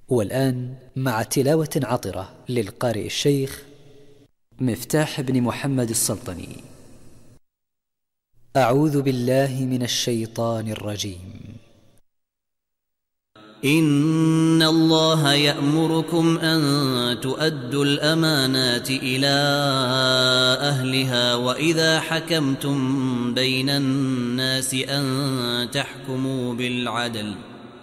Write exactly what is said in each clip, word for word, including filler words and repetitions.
والآن مع تلاوة عطرة للقارئ الشيخ مفتاح بن محمد السلطني. أعوذ بالله من الشيطان الرجيم. إن الله يأمركم أن تؤدوا الأمانات إلى أهلها وإذا حكمتم بين الناس أن تحكموا بالعدل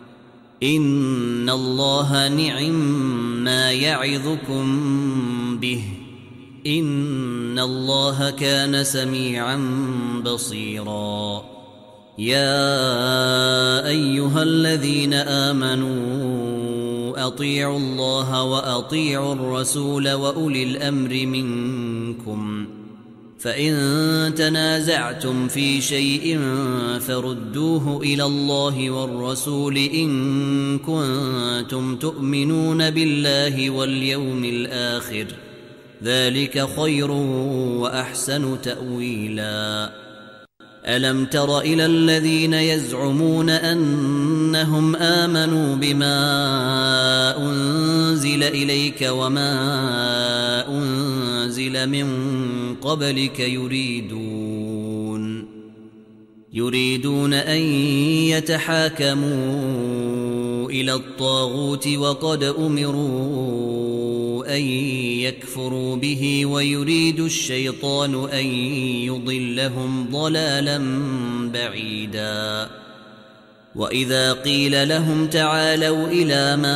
إن الله نعم ما يعظكم به إن الله كان سميعا بصيرا. يا أيها الذين آمنوا أطيعوا الله وأطيعوا الرسول وأولي الأمر منكم فإن تنازعتم في شيء فردوه إلى الله والرسول إن كنتم تؤمنون بالله واليوم الآخر ذلك خير وأحسن تأويلا. ألم تر إلى الذين يزعمون أنهم آمنوا بما أنزل إليك وما أنزل من قبلك يريدون يريدون أن يتحاكموا إلى الطاغوت وقد أمروا أن يكفروا به ويريد الشيطان أن يضلهم ضلالا بعيدا. وإذا قيل لهم تعالوا إلى ما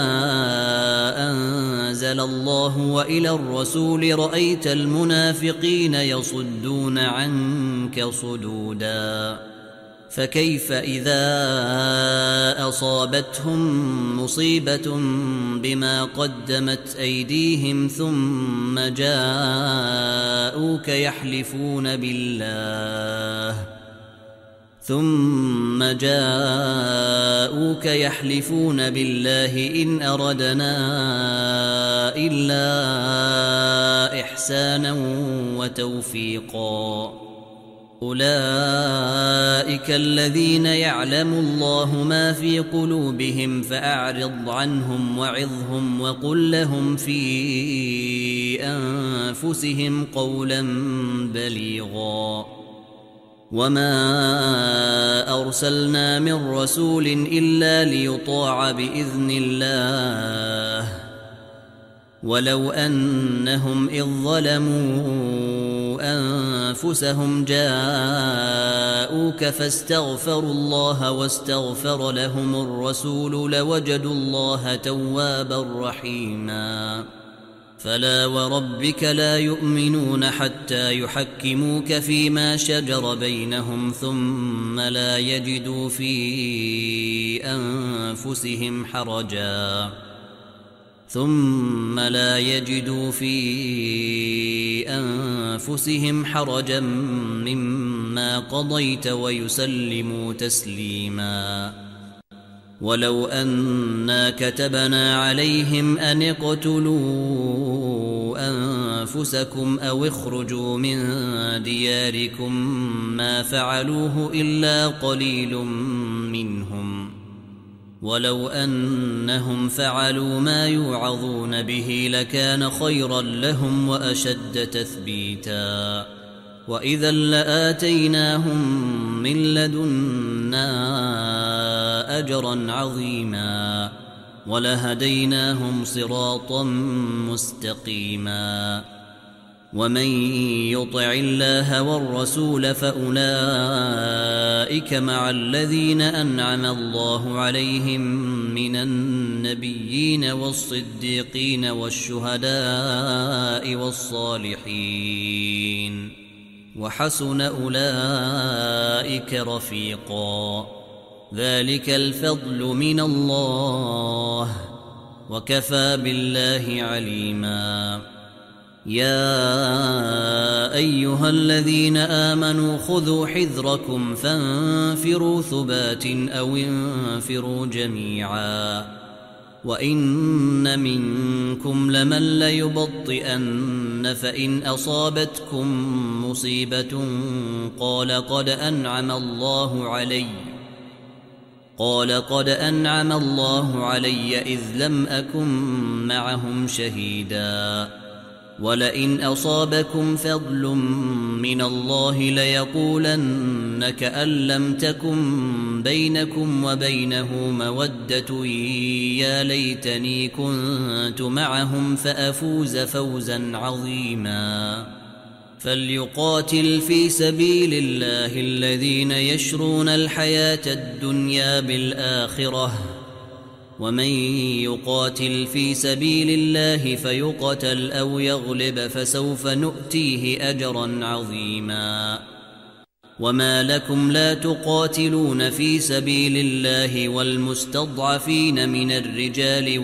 أنزل الله وإلى الرسول رأيت المنافقين يصدون عنك صدودا. فكيف إذا أصابتهم مصيبة بما قدمت أيديهم ثم جاءوك يحلفون بالله ثم جاءوك يحلفون بالله إن أردنا إلا إحسانا وتوفيقا. أولئك الذين يعلم الله ما في قلوبهم فأعرض عنهم وعظهم وقل لهم في أنفسهم قولا بليغا. وما أرسلنا من رسول إلا ليطاع بإذن الله ولو أنهم إذ ظلموا أنفسهم جاءوك فاستغفروا الله واستغفر لهم الرسول لوجدوا الله توابا رحيما. فلا وربك لا يؤمنون حتى يحكموك فيما شجر بينهم ثم لا يجدوا في أنفسهم حرجا ثم لا يجدوا في أنفسهم حرجا مما قضيت ويسلموا تسليما. ولو أنا كتبنا عليهم أن اقتلوا أنفسكم أو اخرجوا من دياركم ما فعلوه إلا قليل منهم ولو أنهم فعلوا ما يوعظون به لكان خيرا لهم وأشد تثبيتا. وإذا لآتيناهم من لدنا أجرا عظيما ولهديناهم صراطا مستقيما. ومن يطع الله والرسول فأولئك مع الذين أنعم الله عليهم من النبيين والصديقين والشهداء والصالحين وحسن أولئك رفيقا. ذلك الفضل من الله وكفى بالله عليما. يا أيها الذين آمنوا خذوا حذركم فانفروا ثبات أو انفروا جميعا. وإن منكم لمن ليبطئن فإن أصابتكم مصيبة قال قد أنعم الله علي قال قد أنعم الله علي إذ لم أكن معهم شهيدا ولئن أصابكم فضل من الله ليقولن كأن لم تكن بينكم وبينه مودة يا ليتني كنت معهم فأفوز فوزا عظيما فليقاتل في سبيل الله الذين يشرون الحياة الدنيا بالآخرة ومن يقاتل في سبيل الله فيقتل أو يغلب فسوف نؤتيه أجرا عظيما وما لكم لا تقاتلون في سبيل الله والمستضعفين من الرجال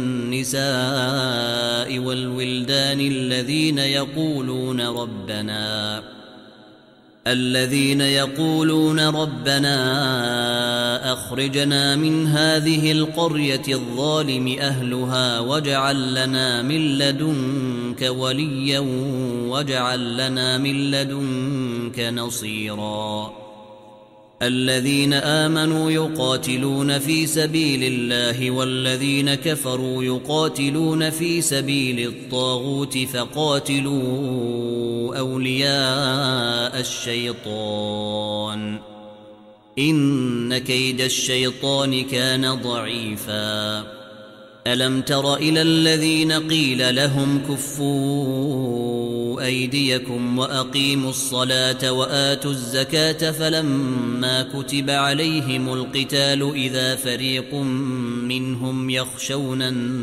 والنساء والولدان الذين يقولون ربنا الذين يقولون ربنا أخرجنا من هذه القرية الظالم أهلها واجعل لنا من لدنك وليا واجعل لنا من لدنك نصيرا الذين آمنوا يقاتلون في سبيل الله والذين كفروا يقاتلون في سبيل الطاغوت فقاتلوا أولياء الشيطان إن كيد الشيطان كان ضعيفا ألم تر إلى الذين قيل لهم كفوا أيديكم وأقيموا الصلاة وآتوا الزكاة فلما كتب عليهم القتال إذا فريق منهم يخشون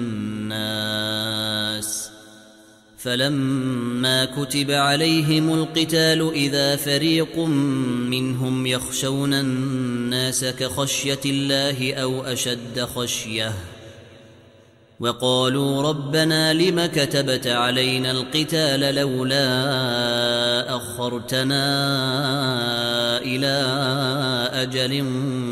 الناس فلما كتب عليهم القتال إذا فريق منهم يخشون الناس كخشية الله أو أشد خشية وقالوا ربنا لم كتبت علينا القتال لولا أخرتنا إلى أجل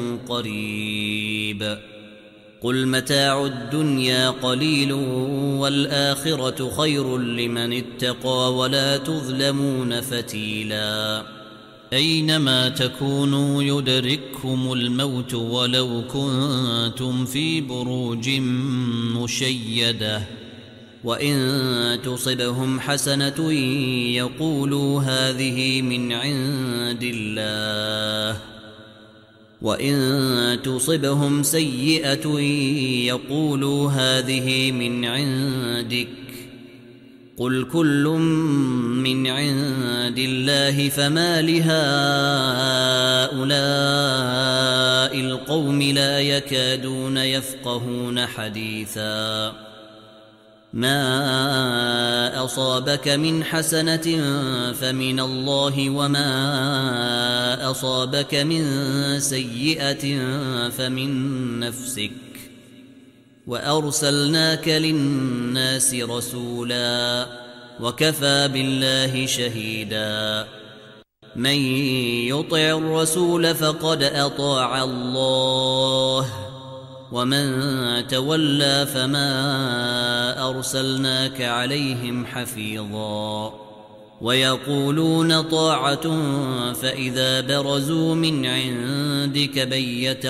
قريب قل متاع الدنيا قليل والآخرة خير لمن اتقى ولا تظلمون فتيلا أينما تكونوا يدرككم الموت ولو كنتم في بروج مشيدة وإن تصبهم حسنة يقولوا هذه من عند الله وإن تصبهم سيئة يقولوا هذه من عندك قل كل من عند الله فما لهؤلاء القوم لا يكادون يفقهون حديثا ما أصابك من حسنة فمن الله وما أصابك من سيئة فمن نفسك وأرسلناك للناس رسولا وكفى بالله شهيدا من يطع الرسول فقد أطاع الله ومن تولى فما أرسلناك عليهم حفيظا ويقولون طاعة فإذا برزوا من عندك بيت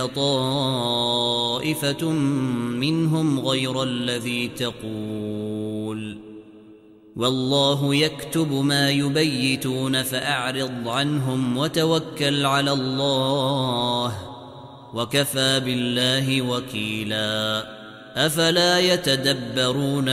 طائفة منهم غير الذي تقول والله يكتب ما يبيتون فأعرض عنهم وتوكل على الله وكفى بالله وكيلا أفلا يتدبرون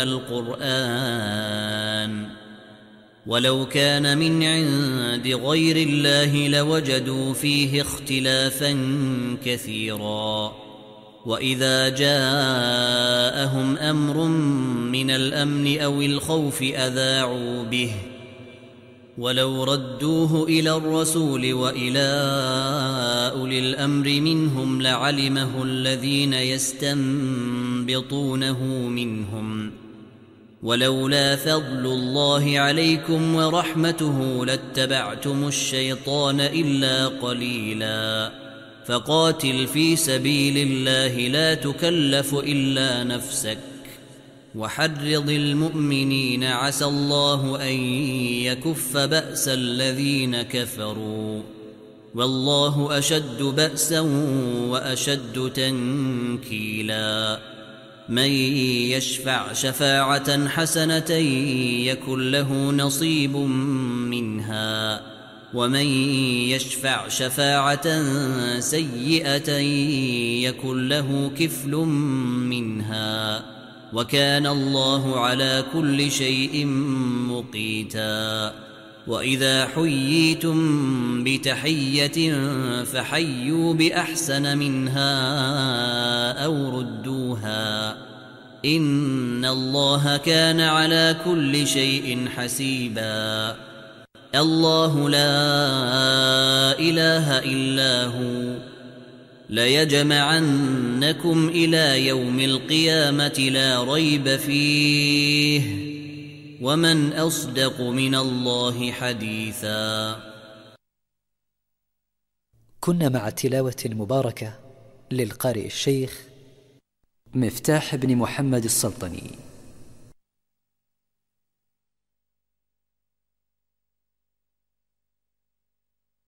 القرآن ولو كان من عند غير الله لوجدوا فيه اختلافا كثيرا وإذا جاءهم أمر من الأمن أو الخوف أذاعوا به ولو ردوه إلى الرسول وإلى أولي الأمر منهم لعلمه الذين يستنبطونه منهم ولولا فضل الله عليكم ورحمته لاتبعتم الشيطان إلا قليلا فقاتل في سبيل الله لا تكلف إلا نفسك وحرض المؤمنين عسى الله أن يكف بأس الذين كفروا والله أشد بأسا وأشد تنكيلا من يشفع شفاعة حسنة يكن له نصيب منها ومن يشفع شفاعة سيئة يكن له كفل منها وكان الله على كل شيء مقيتا وإذا حييتم بتحية فحيوا بأحسن منها أو ردوها إن الله كان على كل شيء حسيبا الله لا إله إلا هو ليجمعنكم إلى يوم القيامة لا ريب فيه ومن أصدق من الله حديثا. كنا مع التلاوة المباركة للقارئ الشيخ مفتاح بن محمد السلطني.